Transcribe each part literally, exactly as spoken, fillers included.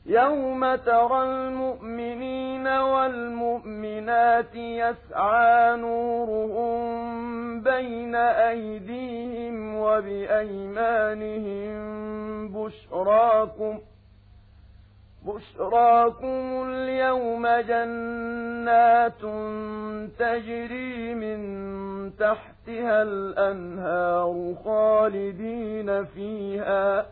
يوم ترى المؤمنين والمؤمنات يسعى نورهم بين أيديهم وبأيمانهم بشراكم بشراكم اليوم جنات تجري من تحتها الأنهار خالدين فيها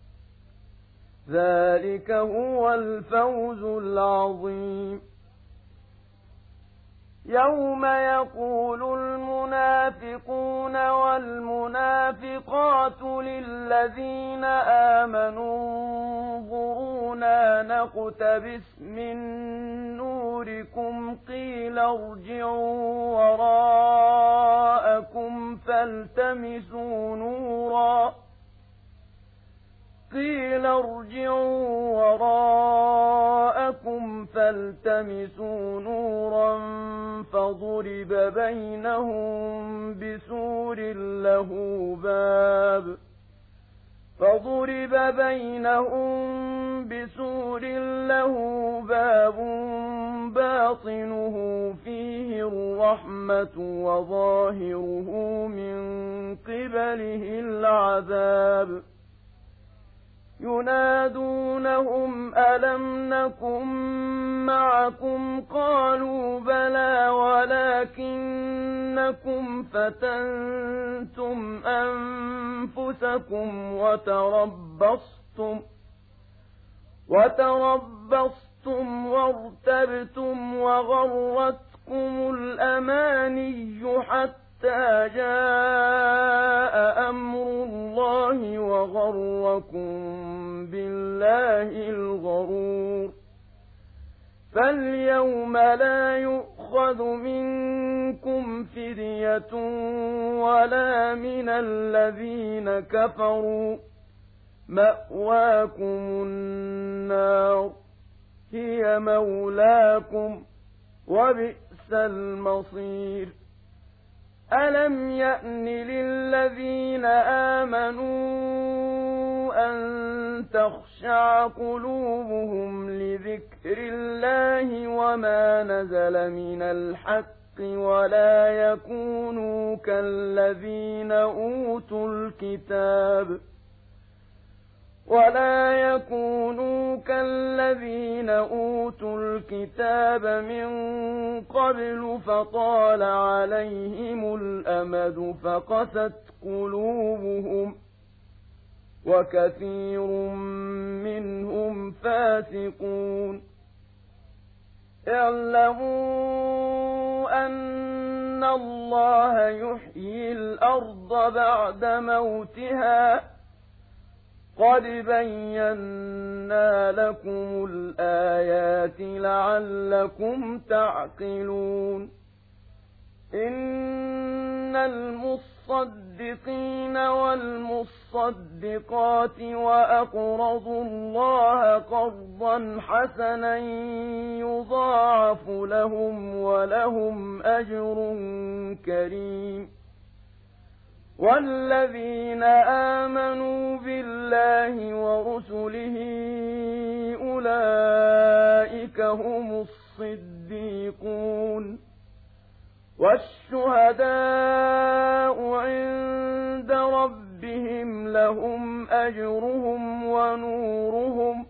ذلك هو الفوز العظيم. يوم يقول المنافقون والمنافقات للذين آمنوا انظرونا نقتبس من نوركم قيل ارجعوا وراءكم فالتمسوا نورا قيل ارجعوا وراءكم فالتمسوا نورا فضرب بينهم بسور له باب فضرب بينهم بسور له باب باطنه فيه الرحمة وظاهره من قبله العذاب ينادونهم ألم نكن معكم قالوا بلى ولكنكم فتنتم أنفسكم وتربصتم وتربصتم وارتبتم وغرتكم الأماني حتى جاء أمر الله وغركم بالله الغرور فاليوم لا يؤخذ منكم فدية ولا من الذين كفروا مأواكم النار هي مولاكم وبئس المصير. ألم يأن للذين آمنوا أن تخشع قلوبهم لذكر الله وما نزل من الحق ولا يكونوا كالذين أوتوا الكتاب ولا يكونوا كالذين أوتوا الكتاب من قبل فطال عليهم الأمد فقست قلوبهم وكثير منهم فاسقون. اعلموا أن الله يحيي الأرض بعد موتها قد بينا لكم الآيات لعلكم تعقلون. إن المصدقين والمصدقات وأقرضوا الله قرضا حسنا يضاعف لهم ولهم أجر كريم. والذين آمنوا بالله ورسله أولئك هم الصديقون والشهداء عند ربهم لهم أجرهم ونورهم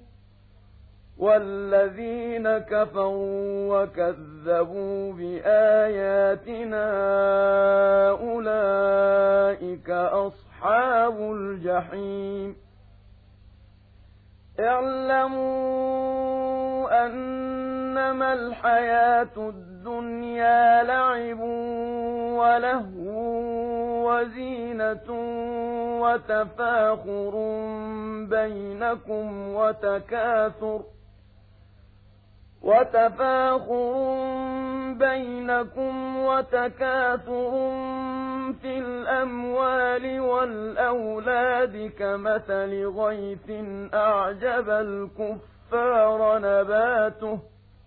والذين كفروا وكذبوا بآياتنا أولئك أصحاب الجحيم. اعلموا أنما الحياة الدنيا لعب ولهو وزينة وتفاخر بينكم وتكاثر وتفاخر بينكم وتكاثر في الأموال والأولاد كمثل غيث أعجب الكفار نباته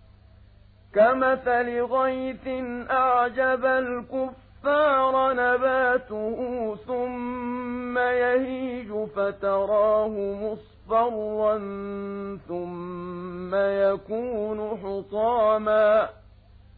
كمثل غيث أعجب الكفار نباته ثم يهيج فتراه مصفرا ثم ثُمَّ يَكُونُ حُطَامًا